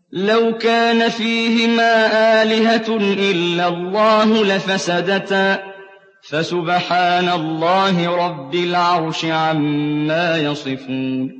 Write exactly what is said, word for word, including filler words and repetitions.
لَوْ كَانَ فِيهِمَا آلِهَةٌ إِلَّا اللَّهُ لَفَسَدَتَا ۚ فَسُبْحَانَ اللَّهِ رَبِّ الْعَرْشِ عَمَّا يَصِفُونَ